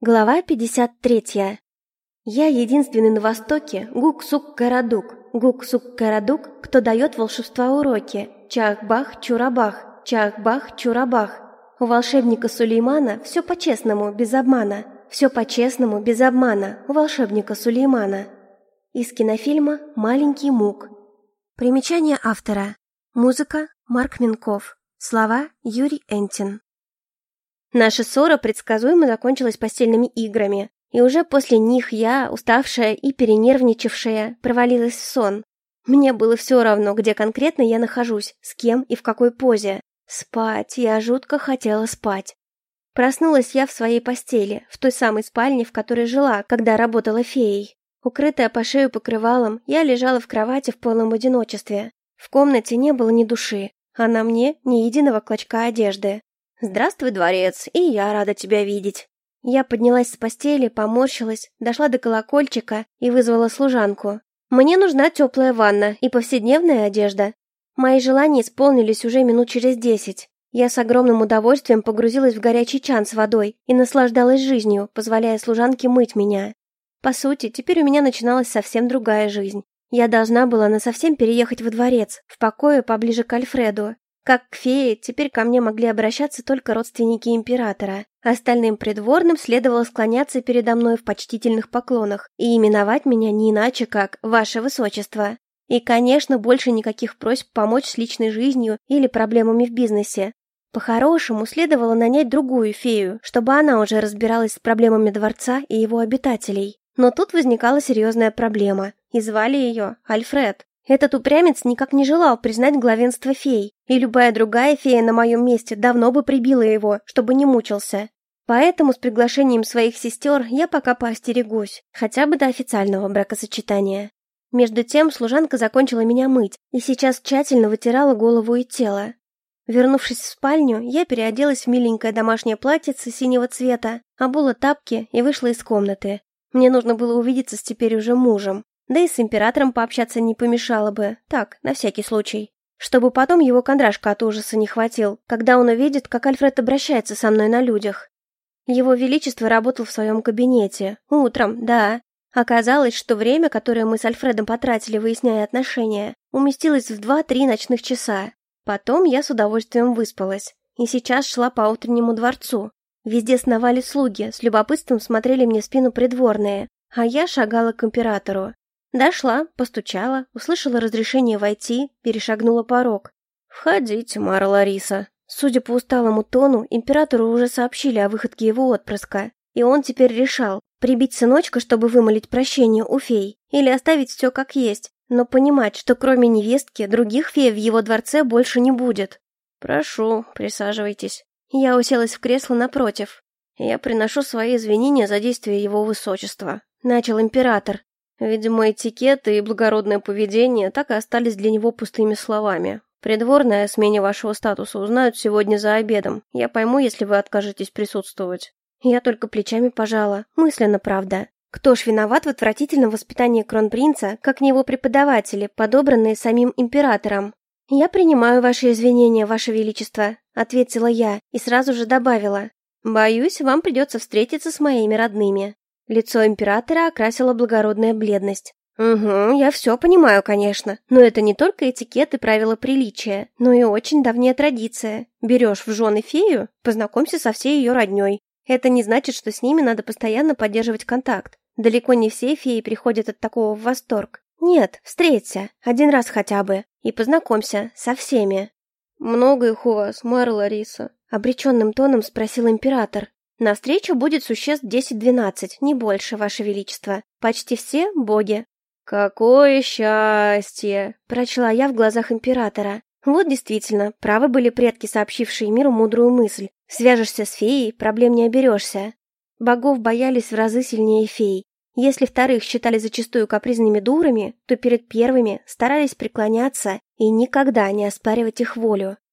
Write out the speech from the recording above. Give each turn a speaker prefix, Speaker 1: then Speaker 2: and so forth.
Speaker 1: Глава 53. Я единственный на Востоке Гук-Сук-Карадук. Гук-Сук-Карадук, кто дает волшебства уроки. Чах-бах-чурабах, чах-бах-чурабах. У волшебника Сулеймана все по-честному, без обмана. Все по-честному, без обмана. У волшебника Сулеймана. Из кинофильма «Маленький Мук». Примечание автора. Музыка Марк Минков. Слова Юрий Энтин. Наша ссора предсказуемо закончилась постельными играми, и уже после них я, уставшая и перенервничавшая, провалилась в сон. Мне было все равно, где конкретно я нахожусь, с кем и в какой позе. Спать, я жутко хотела спать. Проснулась я в своей постели, в той самой спальне, в которой жила, когда работала феей. Укрытая по шею покрывалом, я лежала в кровати в полном одиночестве. В комнате не было ни души, а на мне ни единого клочка одежды. «Здравствуй, дворец, и я рада тебя видеть». Я поднялась с постели, поморщилась, дошла до колокольчика и вызвала служанку. «Мне нужна теплая ванна и повседневная одежда». Мои желания исполнились уже минут через 10. Я с огромным удовольствием погрузилась в горячий чан с водой и наслаждалась жизнью, позволяя служанке мыть меня. По сути, теперь у меня начиналась совсем другая жизнь. Я должна была насовсем переехать во дворец, в покое поближе к Альфреду. Как к фее, теперь ко мне могли обращаться только родственники императора. Остальным придворным следовало склоняться передо мной в почтительных поклонах и именовать меня не иначе, как «Ваше Высочество». И, конечно, больше никаких просьб помочь с личной жизнью или проблемами в бизнесе. По-хорошему, следовало нанять другую фею, чтобы она уже разбиралась с проблемами дворца и его обитателей. Но тут возникала серьезная проблема, и звали ее Альфред. Этот упрямец никак не желал признать главенство фей, и любая другая фея на моем месте давно бы прибила его, чтобы не мучился. Поэтому с приглашением своих сестер я пока поостерегусь, хотя бы до официального бракосочетания. Между тем служанка закончила меня мыть и сейчас тщательно вытирала голову и тело. Вернувшись в спальню, я переоделась в миленькое домашнее платьице синего цвета, обула тапки и вышла из комнаты. Мне нужно было увидеться с теперь уже мужем. Да и с императором пообщаться не помешало бы, так, на всякий случай. Чтобы потом его кондрашка от ужаса не хватил, когда он увидит, как Альфред обращается со мной на людях. Его Величество работал в своем кабинете. Утром, да. Оказалось, что время, которое мы с Альфредом потратили, выясняя отношения, уместилось в 2-3 ночных часа. Потом я с удовольствием выспалась. И сейчас шла по утреннему дворцу. Везде сновали слуги, с любопытством смотрели мне в спину придворные, а я шагала к императору. Дошла, постучала, услышала разрешение войти, перешагнула порог. «Входите, Мара Лариса». Судя по усталому тону, императору уже сообщили о выходке его отпрыска, и он теперь решал, прибить сыночка, чтобы вымолить прощение у фей, или оставить все как есть, но понимать, что кроме невестки других фей в его дворце больше не будет. «Прошу, присаживайтесь». Я уселась в кресло напротив. «Я приношу свои извинения за действия его высочества», — начал император. Видимо, этикет и благородное поведение так и остались для него пустыми словами. Придворные о смене вашего статуса узнают сегодня за обедом. Я пойму, если вы откажетесь присутствовать. Я только плечами пожала, мысленно, правда. Кто ж виноват в отвратительном воспитании кронпринца, как не его преподаватели, подобранные самим императором? «Я принимаю ваши извинения, ваше величество», — ответила я и сразу же добавила. «Боюсь, вам придется встретиться с моими родными». Лицо императора окрасила благородная бледность. «Угу, я все понимаю, конечно, но это не только этикет и правила приличия, но и очень давняя традиция. Берешь в жены фею, познакомься со всей ее родней. Это не значит, что с ними надо постоянно поддерживать контакт. Далеко не все феи приходят от такого в восторг. Нет, встреться, один раз хотя бы, и познакомься со всеми». «Много их у вас, Мара Лариса?» — обреченным тоном спросил император. «На встречу будет существ 10-12, не больше, ваше величество. Почти все боги». «Какое счастье!» — прочла я в глазах императора. Вот действительно, правы были предки, сообщившие миру мудрую мысль. Свяжешься с феей, проблем не оберешься. Богов боялись в разы сильнее фей. Если вторых считали зачастую капризными дурами, то перед первыми старались преклоняться и никогда не оспаривать их волю.